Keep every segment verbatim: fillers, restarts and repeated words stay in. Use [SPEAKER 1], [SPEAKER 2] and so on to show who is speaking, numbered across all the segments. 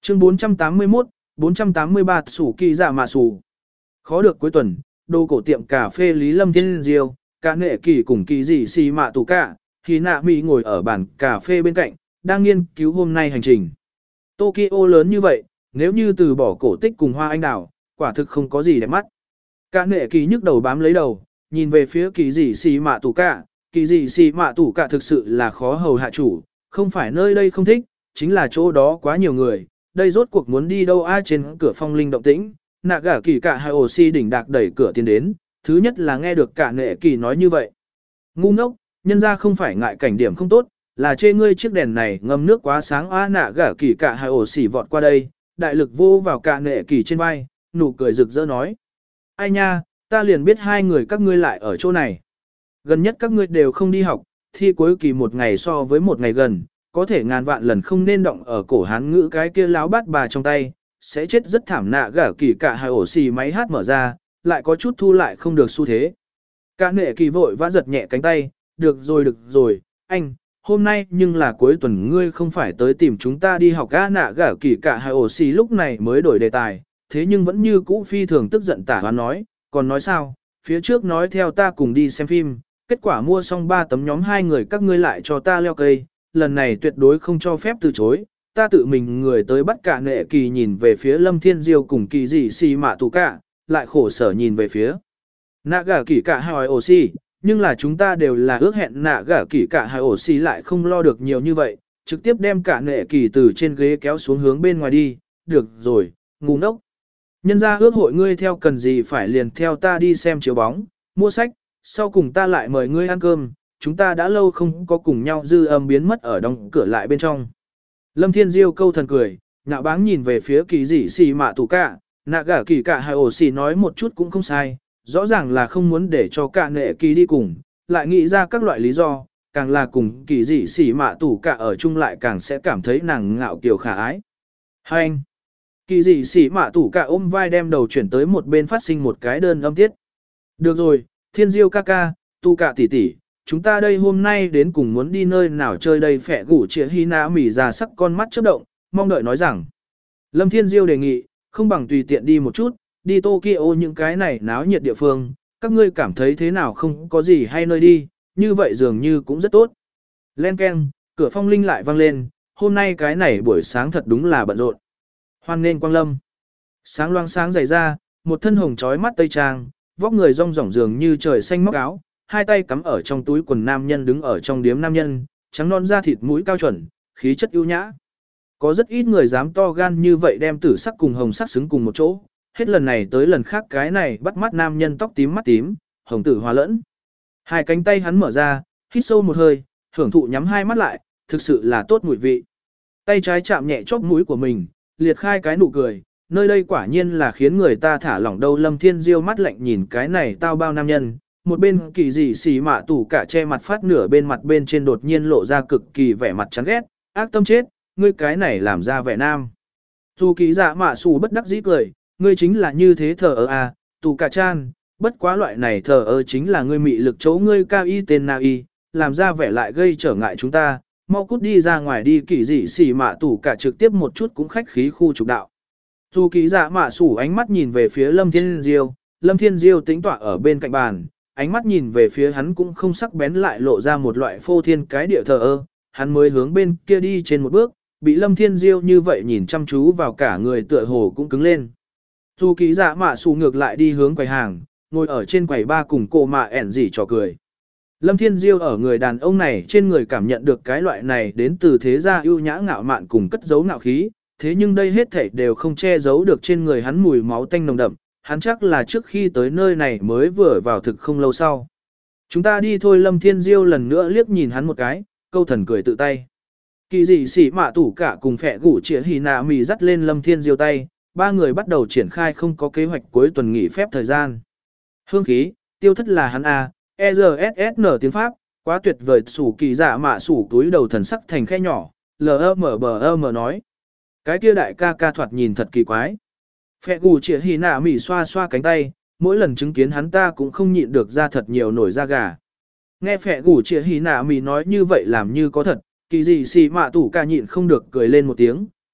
[SPEAKER 1] Chương bốn trăm tám mươi mốt, bốn trăm tám mươi ba sủ kỳ dạ mạ sủ. Khó được cuối tuần, đồ cổ tiệm cà phê Lý Lâm Thiên Diêu, cả nghệ kỳ cùng kỳ dị xì mạ tù cả, thì nạ mỹ ngồi ở bàn cà phê bên cạnh, đang nghiên cứu hôm nay hành trình. Tokyo lớn như vậy, nếu như từ bỏ cổ tích cùng hoa anh đào, quả thực không có gì đẹp mắt. Cả nghệ kỳ nhức đầu bám lấy đầu, nhìn về phía kỳ dị xì mạ tù cả, kỳ dị xì mạ tù cả thực sự là khó hầu hạ chủ, không phải nơi đây không thích, chính là chỗ đó quá nhiều người, đây rốt cuộc muốn đi đâu ai trên cửa phong linh động tĩnh. Nạ gả kỳ cả hai ổ xi đỉnh đạc đẩy cửa tiến đến, thứ nhất là nghe được cả nghệ kỳ nói như vậy. Ngu ngốc, nhân ra không phải ngại cảnh điểm không tốt, là chê ngươi chiếc đèn này ngâm nước quá sáng. A nạ gả kỳ cả hai ổ xỉ vọt qua đây, đại lực vô vào cả nghệ kỳ trên vai, nụ cười rực rỡ nói. Ai nha, ta liền biết hai người các ngươi lại ở chỗ này. Gần nhất các ngươi đều không đi học, thi cuối kỳ một ngày so với một ngày gần, có thể ngàn vạn lần không nên động ở cổ hán ngữ cái kia láo bát bà trong tay. Sẽ chết rất thảm. Nạ gả kỳ cả hai ổ xì máy hát mở ra, lại có chút thu lại không được xu thế. Cả nghệ kỳ vội vã giật nhẹ cánh tay, được rồi được rồi, anh, hôm nay nhưng là cuối tuần ngươi không phải tới tìm chúng ta đi học. A nạ gả kỳ cả hai ổ xì lúc này mới đổi đề tài, thế nhưng vẫn như cũ phi thường tức giận tả hoán nói, còn nói sao, phía trước nói theo ta cùng đi xem phim, kết quả mua xong ba tấm nhóm hai người các ngươi lại cho ta leo cây, lần này tuyệt đối không cho phép từ chối. Ta tự mình người tới bắt cả nghệ kỳ nhìn về phía Lâm Thiên Diêu cùng kỳ dị xì mạ tù cả, lại khổ sở nhìn về phía nạ gả kỳ cả hai ổ xì, nhưng là chúng ta đều là ước hẹn. Nạ gả kỳ cả hai ổ xì lại không lo được nhiều như vậy, trực tiếp đem cả nghệ kỳ từ trên ghế kéo xuống hướng bên ngoài đi. Được rồi, ngu ngốc. Nhân ra ước hội ngươi theo cần gì phải liền theo ta đi xem chiếu bóng, mua sách, sau cùng ta lại mời ngươi ăn cơm, chúng ta đã lâu không có cùng nhau. Dư âm biến mất ở đóng cửa lại bên trong. Lâm Thiên Diêu câu thần cười, nhạo báng nhìn về phía kỳ dị xì mạ tù cả, nạ gả kỳ cả hai ổ xì nói một chút cũng không sai, rõ ràng là không muốn để cho cả nghệ kỳ đi cùng, lại nghĩ ra các loại lý do, càng là cùng kỳ dị xì mạ tù cả ở chung lại càng sẽ cảm thấy nàng ngạo kiều khả ái. Hai anh, kỳ dị xì mạ tù cả ôm vai đem đầu chuyển tới một bên phát sinh một cái đơn âm tiết. Được rồi, Thiên Diêu ca ca, tù cả tỷ tỷ. Chúng ta đây hôm nay đến cùng muốn đi nơi nào chơi đây? Phẻ gủ chĩa hy nã mỉ ra sắc con mắt chớp động, mong đợi nói rằng. Lâm Thiên Diêu đề nghị, không bằng tùy tiện đi một chút, đi Tokyo những cái này náo nhiệt địa phương, các ngươi cảm thấy thế nào? Không có gì hay nơi đi, như vậy dường như cũng rất tốt. Len keng, cửa phong linh lại vang lên, hôm nay cái này buổi sáng thật đúng là bận rộn. Hoan nên quang lâm. Sáng loang sáng dày ra, một thân hồng trói mắt tây trang, vóc người rong rỏng dường như trời xanh móc áo. Hai tay cắm ở trong túi quần nam nhân đứng ở trong điếm nam nhân, trắng non da thịt mũi cao chuẩn, khí chất ưu nhã. Có rất ít người dám to gan như vậy đem tử sắc cùng hồng sắc xứng cùng một chỗ, hết lần này tới lần khác cái này bắt mắt nam nhân tóc tím mắt tím, hồng tử hòa lẫn. Hai cánh tay hắn mở ra, hít sâu một hơi, hưởng thụ nhắm hai mắt lại, thực sự là tốt mùi vị. Tay trái chạm nhẹ chóp mũi của mình, liệt khai cái nụ cười, nơi đây quả nhiên là khiến người ta thả lỏng đâu. Lâm Thiên Diêu mắt lạnh nhìn cái này tao bao nam nhân. Một bên kỳ dị xì mạ tù cả che mặt phát nửa bên mặt bên trên đột nhiên lộ ra cực kỳ vẻ mặt chán ghét, ác tâm chết, ngươi cái này làm ra vẻ nam. Dù kỳ dạ mạ xù bất đắc dĩ cười, ngươi chính là như thế thờ ơ à, tù cả chan, bất quá loại này thờ ơ chính là ngươi mị lực chỗ ngươi cao y tên na y, làm ra vẻ lại gây trở ngại chúng ta, mau cút đi ra ngoài đi. Kỳ dị xì mạ tù cả trực tiếp một chút cũng khách khí khu trục đạo. Dù kỳ dạ mạ xù ánh mắt nhìn về phía Lâm Thiên Diêu, Lâm Thiên Diêu tính tọa ở bên cạnh bàn. Ánh mắt nhìn về phía hắn cũng không sắc bén lại lộ ra một loại phô thiên cái địa thờ ơ, hắn mới hướng bên kia đi trên một bước, bị Lâm Thiên Diêu như vậy nhìn chăm chú vào cả người tựa hồ cũng cứng lên. Dù ký dạ mạ xù ngược lại đi hướng quầy hàng, ngồi ở trên quầy ba cùng cô mạ ẻn gì trò cười. Lâm Thiên Diêu ở người đàn ông này trên người cảm nhận được cái loại này đến từ thế gia ưu nhã ngạo mạn cùng cất giấu ngạo khí, thế nhưng đây hết thảy đều không che giấu được trên người hắn mùi máu tanh nồng đậm. Hắn chắc là trước khi tới nơi này mới vừa vào thực không lâu sau. Chúng ta đi thôi. Lâm Thiên Diêu lần nữa liếc nhìn hắn một cái, câu thần cười tự tay. Kỳ dị xỉ mạ tủ cả cùng phẹ gủ chĩa hì nạ mì dắt lên Lâm Thiên Diêu tay, ba người bắt đầu triển khai không có kế hoạch cuối tuần nghỉ phép thời gian. Hương khí, tiêu thất là hắn A, E R S S N tiếng Pháp, quá tuyệt vời. Sủ kỳ dạ mạ sủ túi đầu thần sắc thành khe nhỏ, L M B M nói. Cái kia đại ca ca thoạt nhìn thật kỳ quái. Phẹ gù chĩa hì nạ mỉ xoa xoa cánh tay, mỗi lần chứng kiến hắn ta cũng không nhịn được ra thật nhiều nổi da gà. Nghe phẹ gù chĩa hì nạ mỉ nói như vậy làm như có thật, kỳ dị xì mạ tủ ca nhịn không được cười lên một tiếng,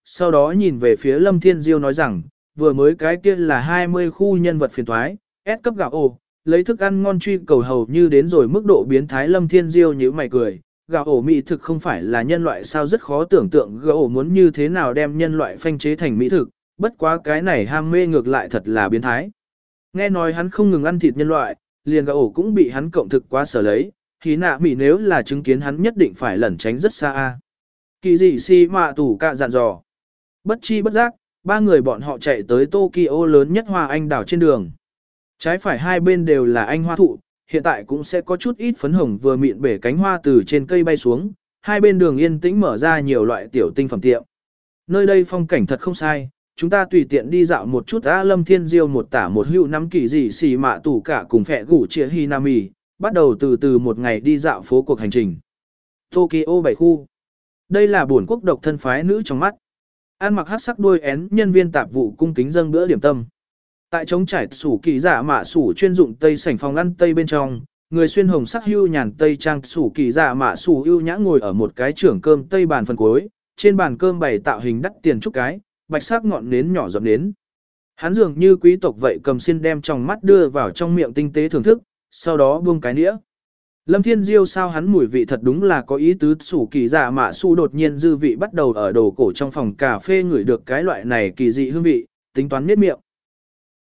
[SPEAKER 1] sau đó nhìn về phía Lâm Thiên Diêu nói rằng, vừa mới cái kia là hai mươi khu nhân vật phiền toái, S cấp gạo ổ, lấy thức ăn ngon truy cầu hầu như đến rồi mức độ biến thái. Lâm Thiên Diêu nhíu mày cười, gạo ổ mỹ thực không phải là nhân loại sao, rất khó tưởng tượng gạo ổ muốn như thế nào đem nhân loại phanh chế thành mỹ thực, bất quá cái này ham mê ngược lại thật là biến thái. Nghe nói hắn không ngừng ăn thịt nhân loại, liền gạo ổ cũng bị hắn cộng thực quá sở lấy, Hí Nạ Mỉ nếu là chứng kiến hắn nhất định phải lẩn tránh rất xa a. Kỳ dị si mạ tủ cạ dặn dò. Bất chi bất giác, ba người bọn họ chạy tới Tokyo lớn nhất hoa anh đào trên đường. Trái phải hai bên đều là anh hoa thụ, hiện tại cũng sẽ có chút ít phấn hồng vừa mịn bể cánh hoa từ trên cây bay xuống, hai bên đường yên tĩnh mở ra nhiều loại tiểu tinh phẩm tiệm. Nơi đây phong cảnh thật không sai, chúng ta tùy tiện đi dạo một chút. A Lâm Thiên Diêu một tả một hữu nắm kỳ dị xì mạ tủ cả cùng phẹ gủ chia Hinami, bắt đầu từ từ một ngày đi dạo phố cuộc hành trình. Tokyo bảy khu. Đây là bổn quốc độc thân phái nữ trong mắt. Ăn mặc hắc sắc đuôi én nhân viên tạp vụ cung kính dâng bữa điểm tâm. Tại trống trải sủ kỳ dạ mạ sủ chuyên dụng tây sảnh phòng ăn tây bên trong, người xuyên hồng sắc hưu nhàn tây trang sủ kỳ dạ mạ sủ ưu nhã ngồi ở một cái trưởng cơm tây bàn phần cuối, trên bàn cơm bày tạo hình đắt tiền trúc cái, bạch sắc ngọn nến nhỏ giọt nến. Hắn dường như quý tộc vậy cầm xiên đem trong mắt đưa vào trong miệng tinh tế thưởng thức, sau đó buông cái nĩa. Lâm Thiên Diêu sao hắn mùi vị thật đúng là có ý tứ. Sủ kỳ dạ mạ su đột nhiên dư vị bắt đầu ở đồ cổ trong phòng cà phê ngửi được cái loại này kỳ dị hương vị, tính toán miết miệng.